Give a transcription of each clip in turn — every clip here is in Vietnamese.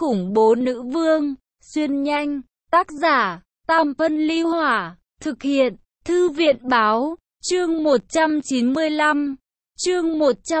khủng bố nữ vương, xuyên nhanh, tác giả, Tam Phân Ly Hỏa, thực hiện, Thư viện Báo, chương 195, chương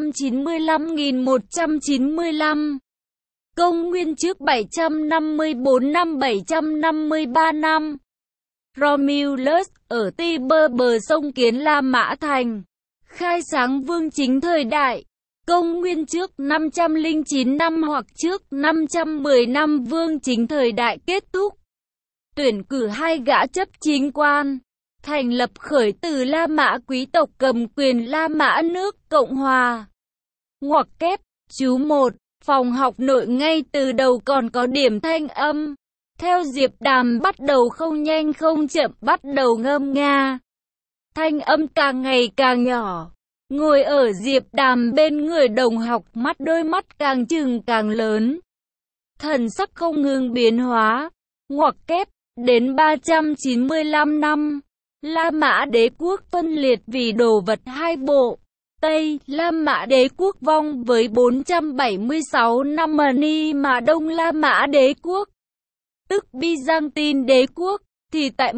195.195. Công nguyên trước 754 năm 753 năm. Romulus ở Tiber bờ sông kiến La Mã Thành, khai sáng vương chính thời đại. Công nguyên trước 509 năm hoặc trước 510 năm vương chính thời đại kết thúc. Tuyển cử 2 gã chấp chính quan, thành lập khởi từ La Mã quý tộc cầm quyền La Mã nước Cộng Hòa. Ngoặc kép, chú 1, phòng học nội ngay từ đầu còn có điểm thanh âm. Theo Diệp Đàm bắt đầu không nhanh không chậm bắt đầu ngâm nga. Thanh âm càng ngày càng nhỏ. Ngồi ở Diệp Đàm bên người đồng học mắt đôi mắt càng trừng càng lớn. Thần sắc không ngừng biến hóa. Ngoặc kép, đến 395 năm. La Mã đế quốc phân liệt vì đồ vật 2 bộ. Tây, La Mã đế quốc vong với 476 năm ni mà Đông La Mã đế quốc, tức Byzantine đế quốc, thì tại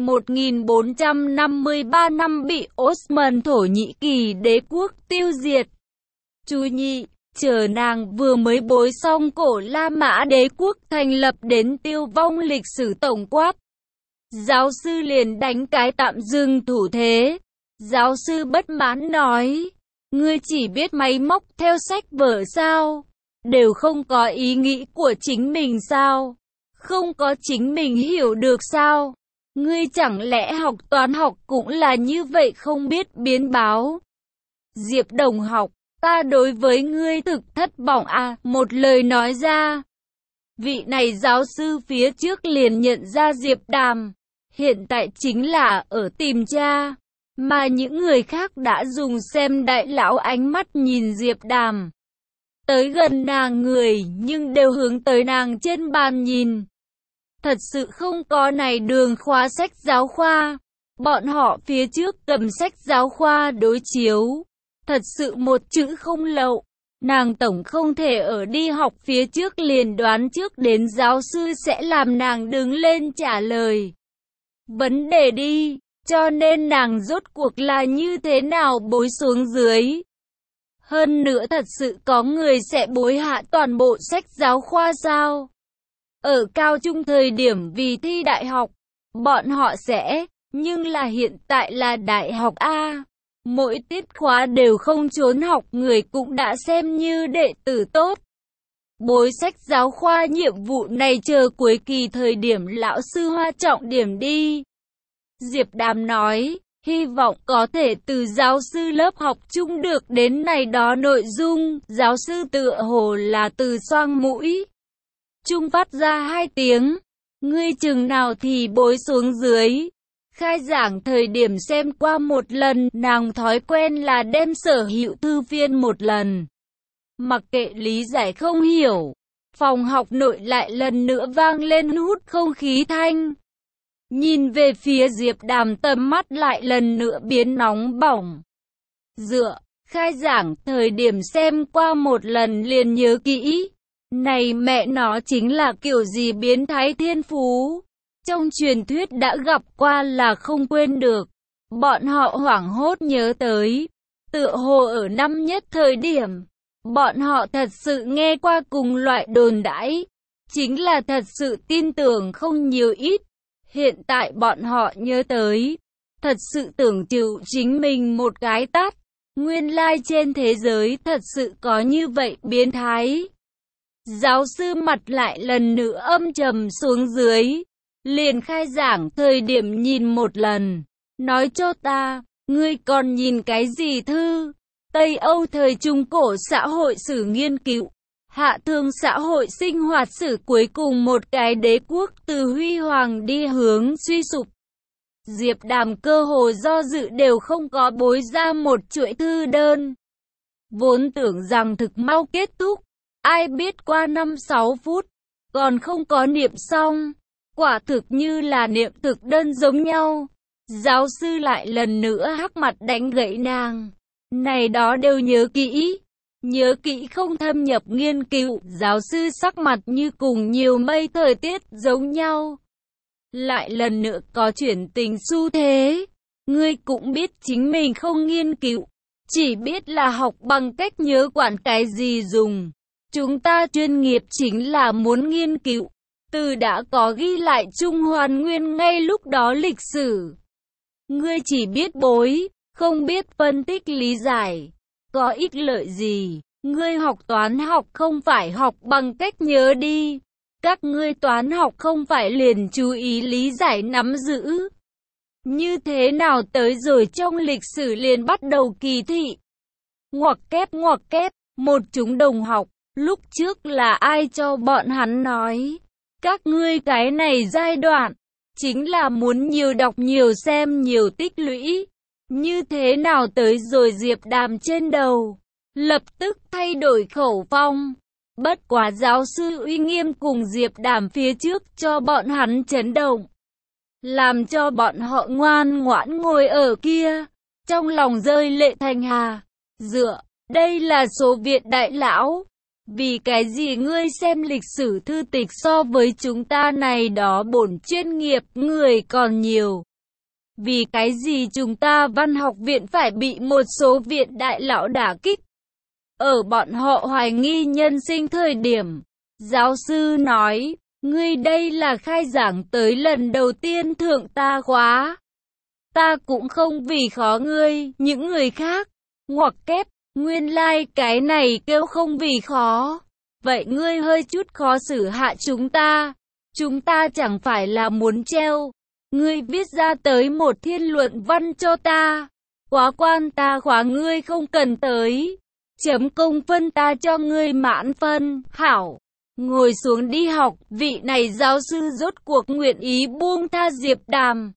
1453 năm bị Osman Thổ Nhĩ Kỳ đế quốc tiêu diệt. Chú nhị, chờ nàng vừa mới bối xong cổ La Mã đế quốc thành lập đến tiêu vong lịch sử tổng quát. Giáo sư liền đánh cái tạm dừng thủ thế. Giáo sư bất mãn nói, ngươi chỉ biết máy móc theo sách vở sao? Đều không có ý nghĩ của chính mình sao? Không có chính mình hiểu được sao? Ngươi chẳng lẽ học toán học cũng là như vậy không biết biến báo? Diệp đồng học, ta đối với ngươi thực thất vọng à, một lời nói ra. Vị này giáo sư phía trước liền nhận ra Diệp Đàm, hiện tại chính là ở tìm cha, mà những người khác đã dùng xem đại lão ánh mắt nhìn Diệp Đàm. Tới gần nàng người nhưng đều hướng tới nàng trên bàn nhìn. Thật sự không có này đường khóa sách giáo khoa. Bọn họ phía trước cầm sách giáo khoa đối chiếu. Thật sự một chữ không lậu. Nàng tổng không thể ở đi học phía trước liền đoán trước đến giáo sư sẽ làm nàng đứng lên trả lời vấn đề đi. Cho nên nàng rốt cuộc là như thế nào bối xuống dưới. Hơn nữa thật sự có người sẽ bối hạ toàn bộ sách giáo khoa sao? Ở cao trung thời điểm vì thi đại học, bọn họ sẽ, nhưng là hiện tại là đại học A. Mỗi tiết khóa đều không trốn học người cũng đã xem như đệ tử tốt. Bối sách giáo khoa nhiệm vụ này chờ cuối kỳ thời điểm lão sư Hoa trọng điểm đi. Diệp Đàm nói, hy vọng có thể từ giáo sư lớp học chung được đến này đó nội dung. Giáo sư tựa hồ là từ xoang mũi chung phát ra 2 tiếng. Ngươi chừng nào thì bối xuống dưới. Khai giảng thời điểm xem qua một lần, nàng thói quen là đem sở hữu thư phiên một lần. Mặc kệ lý giải không hiểu, phòng học nội lại lần nữa vang lên hút không khí thanh. Nhìn về phía Diệp Đàm tầm mắt lại lần nữa biến nóng bỏng. Dựa, khai giảng thời điểm xem qua một lần liền nhớ kỹ. Này mẹ nó chính là kiểu gì biến thái thiên phú. Trong truyền thuyết đã gặp qua là không quên được. Bọn họ hoảng hốt nhớ tới. Tựa hồ ở năm nhất thời điểm. Bọn họ thật sự nghe qua cùng loại đồn đãi. Chính là thật sự tin tưởng không nhiều ít. Hiện tại bọn họ nhớ tới. Thật sự tưởng chịu chính mình một cái tát. Nguyên lai trên thế giới thật sự có như vậy biến thái. Giáo sư mặt lại lần nữa âm trầm xuống dưới. Liền khai giảng thời điểm nhìn một lần. Nói cho ta, ngươi còn nhìn cái gì thư? Tây Âu thời Trung Cổ xã hội sử nghiên cứu. Hạ thương xã hội sinh hoạt sử cuối cùng một cái đế quốc từ huy hoàng đi hướng suy sụp. Diệp Đàm cơ hồ do dự đều không có bối ra một chuỗi thư đơn. Vốn tưởng rằng thực mau kết thúc. Ai biết qua 5-6 phút, còn không có niệm xong. Quả thực như là niệm thực đơn giống nhau. Giáo sư lại lần nữa hắc mặt đánh gãy nàng. Này đó đều nhớ kỹ. Nhớ kỹ không thâm nhập nghiên cứu, giáo sư sắc mặt như cùng nhiều mây thời tiết giống nhau. Lại lần nữa có chuyển tình xu thế. Ngươi cũng biết chính mình không nghiên cứu, chỉ biết là học bằng cách nhớ quản cái gì dùng. Chúng ta chuyên nghiệp chính là muốn nghiên cứu. Từ đã có ghi lại Trung Hoàn Nguyên ngay lúc đó lịch sử. Ngươi chỉ biết bối, không biết phân tích lý giải. Có ích lợi gì? Ngươi học toán học không phải học bằng cách nhớ đi. Các ngươi toán học không phải liền chú ý lý giải nắm giữ. Như thế nào tới rồi trong lịch sử liền bắt đầu kỳ thị. Ngoặc kép, một chúng đồng học, lúc trước là ai cho bọn hắn nói. Các ngươi cái này giai đoạn, chính là muốn nhiều đọc nhiều xem nhiều tích lũy. Như thế nào tới rồi Diệp Đàm trên đầu, lập tức thay đổi khẩu phong. Bất quá giáo sư uy nghiêm cùng Diệp Đàm phía trước cho bọn hắn chấn động. Làm cho bọn họ ngoan ngoãn ngồi ở kia, trong lòng rơi lệ thành hà. Dựa, đây là số Việt đại lão. Vì cái gì ngươi xem lịch sử thư tịch so với chúng ta này đó bổn chuyên nghiệp người còn nhiều? Vì cái gì chúng ta văn học viện phải bị một số viện đại lão đả kích? Ở bọn họ hoài nghi nhân sinh thời điểm, giáo sư nói, ngươi đây là khai giảng tới lần đầu tiên thượng ta khóa. Ta cũng không vì khó ngươi, những người khác. Ngoặc kép, nguyên lai cái này kêu không vì khó. Vậy ngươi hơi chút khó xử hạ chúng ta. Chúng ta chẳng phải là muốn treo. Ngươi viết ra tới một thiên luận văn cho ta. Quá quan ta khóa ngươi không cần tới. Chấm công phân ta cho ngươi mãn phân. Hảo, ngồi xuống đi học. Vị này giáo sư rốt cuộc nguyện ý buông tha Diệp Đàm.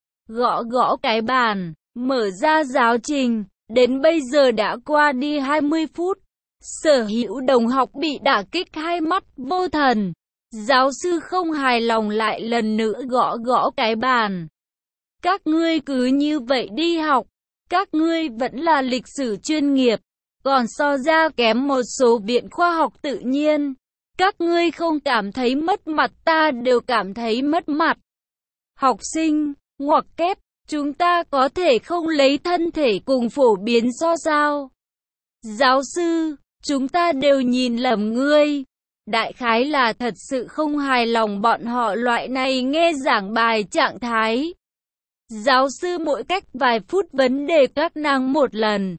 Gõ gõ cái bàn, mở ra giáo trình. Đến bây giờ đã qua đi 20 phút. Sở hữu đồng học bị đả kích hai mắt vô thần. Giáo sư không hài lòng lại lần nữa gõ gõ cái bàn. Các ngươi cứ như vậy đi học. Các ngươi vẫn là lịch sử chuyên nghiệp. Còn so ra kém một số viện khoa học tự nhiên. Các ngươi không cảm thấy mất mặt, ta đều cảm thấy mất mặt. Học sinh, ngoặc kép, chúng ta có thể không lấy thân thể cùng phổ biến so sao? Giáo sư, chúng ta đều nhìn lầm ngươi. Đại khái là thật sự không hài lòng bọn họ loại này nghe giảng bài trạng thái. Giáo sư mỗi cách vài phút vấn đề các nàng một lần.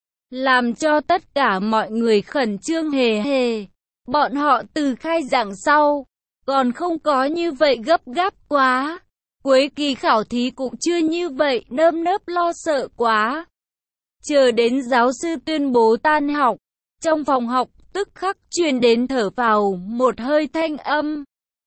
Làm cho tất cả mọi người khẩn trương hề hề. Bọn họ từ khai giảng sau, còn không có như vậy gấp gáp quá. Cuối kỳ khảo thí cũng chưa như vậy nơm nớp lo sợ quá. Chờ đến giáo sư tuyên bố tan học, trong phòng học tức khắc truyền đến thở phào một hơi thanh âm.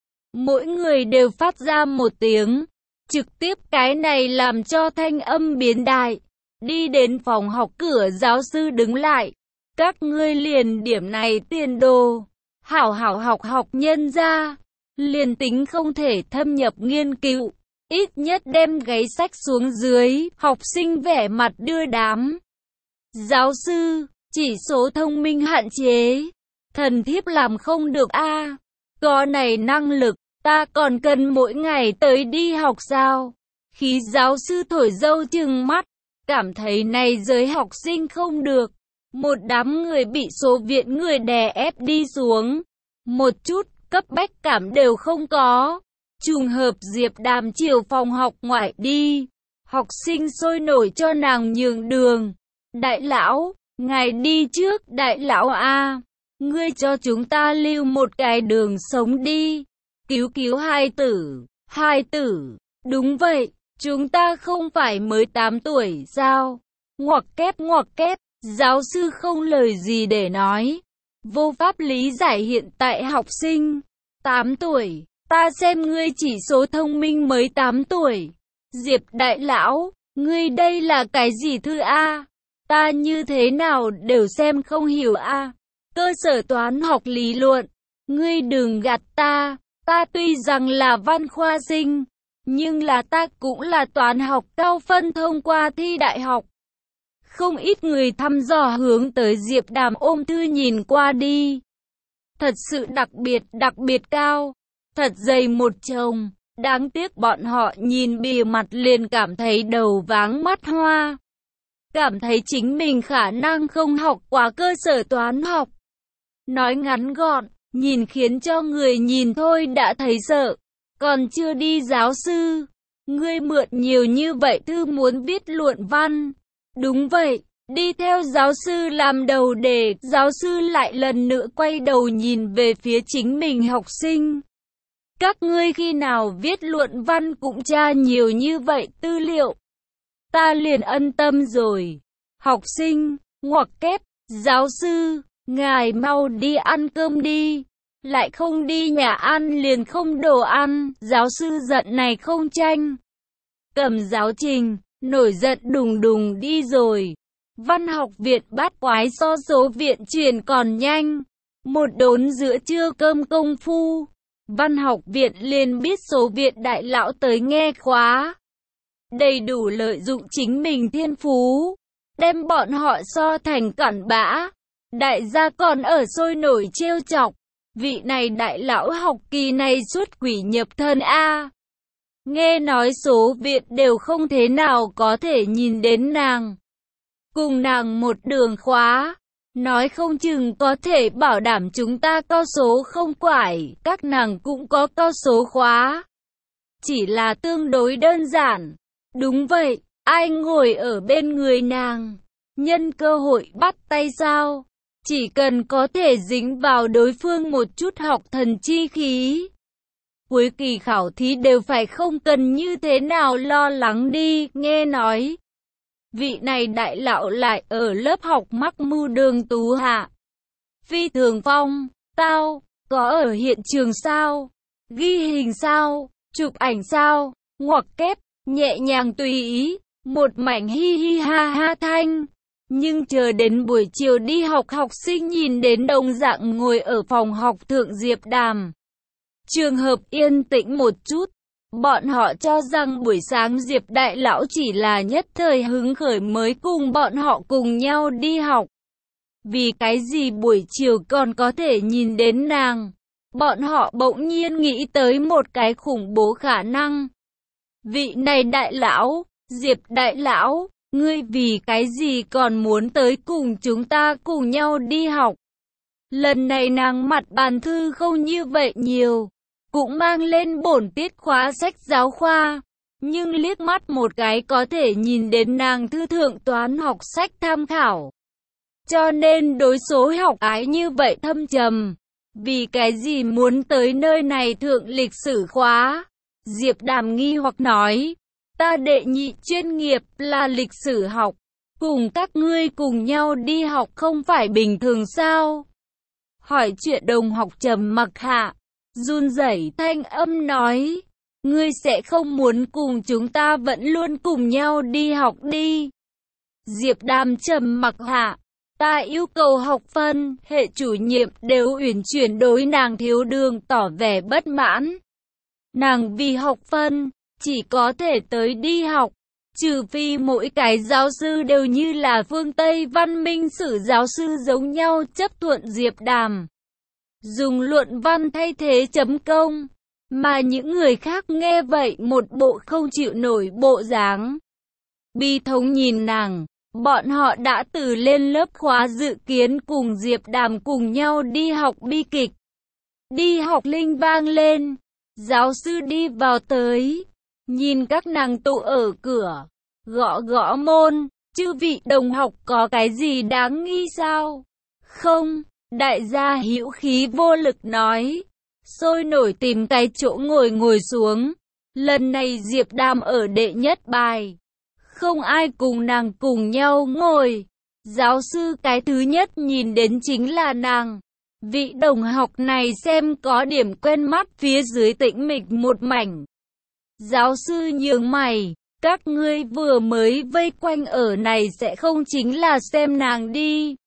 Mỗi người đều phát ra một tiếng, trực tiếp cái này làm cho thanh âm biến đại. Đi đến phòng học cửa giáo sư đứng lại. Các ngươi liền điểm này tiền đồ, hảo hảo học nhân ra. Liền tính không thể thâm nhập nghiên cứu, ít nhất đem gáy sách xuống dưới. Học sinh vẻ mặt đưa đám. Giáo sư, chỉ số thông minh hạn chế. Thần thiếp làm không được a. Có này năng lực, ta còn cần mỗi ngày tới đi học sao? Khi giáo sư thổi dâu trừng mắt, cảm thấy này giới học sinh không được. Một đám người bị số viện người đè ép đi xuống. Một chút cấp bách cảm đều không có. Trùng hợp Diệp Đàm chiều phòng học ngoại đi. Học sinh sôi nổi cho nàng nhường đường. Đại lão, ngài đi trước. Đại lão a, ngươi cho chúng ta lưu một cái đường sống đi. Cứu hai tử. Đúng vậy, chúng ta không phải mới 8 tuổi sao? Ngoặc kép, giáo sư không lời gì để nói. Vô pháp lý giải hiện tại học sinh. 8 tuổi, ta xem ngươi chỉ số thông minh mới 8 tuổi. Diệp đại lão, ngươi đây là cái gì thư a? Ta như thế nào đều xem không hiểu a. Cơ sở toán học lý luận, ngươi đừng gạt ta. Ta tuy rằng là văn khoa sinh, nhưng là ta cũng là toán học cao phân thông qua thi đại học. Không ít người thăm dò hướng tới Diệp Đàm ôm thư nhìn qua đi. Thật sự đặc biệt cao, thật dày một chồng. Đáng tiếc bọn họ nhìn bìa mặt liền cảm thấy đầu váng mắt hoa. Cảm thấy chính mình khả năng không học quá cơ sở toán học. Nói ngắn gọn, nhìn khiến cho người nhìn thôi đã thấy sợ. Còn chưa đi giáo sư, ngươi mượn nhiều như vậy thư muốn viết luận văn. Đúng vậy, đi theo giáo sư làm đầu đề. Giáo sư lại lần nữa quay đầu nhìn về phía chính mình học sinh. Các ngươi khi nào viết luận văn cũng tra nhiều như vậy tư liệu. Ta liền ân tâm rồi. Học sinh, ngoặc kép, giáo sư, ngài mau đi ăn cơm đi. Lại không đi nhà ăn liền không đồ ăn. Giáo sư giận này không tranh. Cầm giáo trình, nổi giận đùng đùng đi rồi. Văn học viện bát quái so số viện truyền còn nhanh. Một đốn giữa trưa cơm công phu. Văn học viện liền biết số viện đại lão tới nghe khóa. Đầy đủ lợi dụng chính mình thiên phú. Đem bọn họ so thành cặn bã. Đại gia còn ở sôi nổi trêu chọc. Vị này đại lão học kỳ này xuất quỷ nhập thân a. Nghe nói số viện đều không thế nào có thể nhìn đến nàng. Cùng nàng một đường khóa. Nói không chừng có thể bảo đảm chúng ta cao số không quải. Các nàng cũng có cao số khóa. Chỉ là tương đối đơn giản. Đúng vậy, ai ngồi ở bên người nàng. Nhân cơ hội bắt tay sao? Chỉ cần có thể dính vào đối phương một chút học thần chi khí. Cuối kỳ khảo thí đều phải không cần như thế nào lo lắng đi. Nghe nói vị này đại lão lại ở lớp học mắc mưu Đường Tú Hạ. Phi thường phong, tao, có ở hiện trường sao? Ghi hình sao? Chụp ảnh sao? Ngoặc kép, nhẹ nhàng tùy ý, một mảnh hi hi ha ha thanh. Nhưng chờ đến buổi chiều đi học, học sinh nhìn đến đồng dạng ngồi ở phòng học thượng Diệp Đàm. Trường hợp yên tĩnh một chút. Bọn họ cho rằng buổi sáng Diệp đại lão chỉ là nhất thời hứng khởi mới cùng bọn họ cùng nhau đi học. Vì cái gì buổi chiều còn có thể nhìn đến nàng? Bọn họ bỗng nhiên nghĩ tới một cái khủng bố khả năng. Vị này đại lão, Diệp đại lão, ngươi vì cái gì còn muốn tới cùng chúng ta cùng nhau đi học? Lần này nàng mặt bàn thư không như vậy nhiều. Cũng mang lên bổn tiết khóa sách giáo khoa, nhưng liếc mắt một cái có thể nhìn đến nàng thư thượng toán học sách tham khảo. Cho nên đối số học ái như vậy thâm trầm. Vì cái gì muốn tới nơi này thượng lịch sử khóa? Diệp Đàm nghi hoặc nói, ta đệ nhị chuyên nghiệp là lịch sử học, cùng các ngươi cùng nhau đi học không phải bình thường sao? Hỏi chuyện đồng học trầm mặc hạ. Run rẩy thanh âm nói, ngươi sẽ không muốn cùng chúng ta vẫn luôn cùng nhau đi học đi. Diệp Đàm trầm mặc hạ, ta yêu cầu học phân, hệ chủ nhiệm đều uyển chuyển đối nàng thiếu đường tỏ vẻ bất mãn. Nàng vì học phân, chỉ có thể tới đi học, trừ phi mỗi cái giáo sư đều như là phương Tây văn minh sử giáo sư giống nhau chấp thuận Diệp Đàm. Dùng luận văn thay thế chấm công, mà những người khác nghe vậy một bộ không chịu nổi bộ dáng. Bi thống nhìn nàng, bọn họ đã từ lên lớp khóa dự kiến cùng Diệp Đàm cùng nhau đi học bi kịch. Đi học linh vang lên, giáo sư đi vào tới, nhìn các nàng tụ ở cửa, gõ gõ môn, chư vị đồng học có cái gì đáng nghi sao? Không. Đại gia hữu khí vô lực nói, sôi nổi tìm cái chỗ ngồi xuống. Lần này Diệp Đàm ở đệ nhất bài, không ai cùng nàng cùng nhau ngồi. Giáo sư cái thứ nhất nhìn đến chính là nàng. Vị đồng học này xem có điểm quen mắt, phía dưới tĩnh mịch một mảnh. Giáo sư nhướng mày, các ngươi vừa mới vây quanh ở này sẽ không chính là xem nàng đi.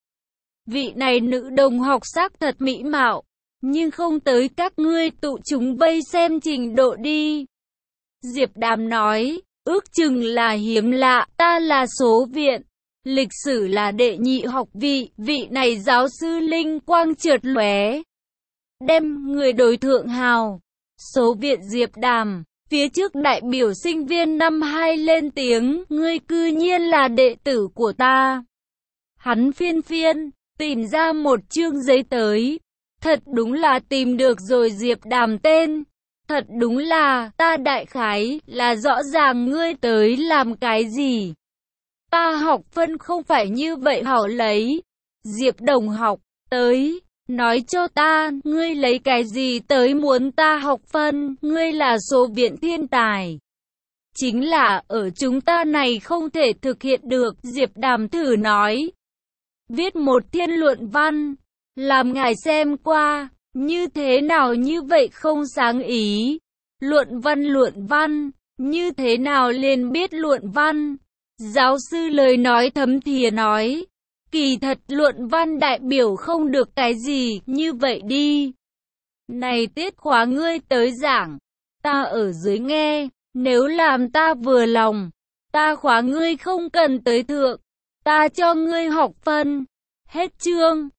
Vị này nữ đồng học xác thật mỹ mạo, nhưng không tới các ngươi tụ chúng vây xem trình độ đi. Diệp Đàm nói, ước chừng là hiếm lạ, ta là số viện, Lịch sử là đệ nhị học vị, vị này giáo sư linh quang chợt lóe. Đem người đối thượng hào. Số viện Diệp Đàm, phía trước đại biểu sinh viên năm 2 lên tiếng, ngươi cư nhiên là đệ tử của ta. Hắn phiên tìm ra một chương giấy tới. Thật đúng là tìm được rồi Diệp Đàm tên. Thật đúng là, ta đại khái, là rõ ràng ngươi tới làm cái gì. Ta học phân không phải như vậy hảo lấy. Diệp đồng học, tới, nói cho ta, ngươi lấy cái gì tới muốn ta học phân, ngươi là số viện thiên tài. Chính là, ở chúng ta này không thể thực hiện được, Diệp Đàm thử nói. Viết một thiên luận văn, làm ngài xem qua, như thế nào như vậy không sáng ý. Luận văn, như thế nào liền biết luận văn. Giáo sư lời nói thấm thía nói, kỳ thật luận văn đại biểu không được cái gì, như vậy đi. Này tiết khóa ngươi tới giảng, ta ở dưới nghe, nếu làm ta vừa lòng, ta khóa ngươi không cần tới thượng, ta cho ngươi học phân. Hết chương.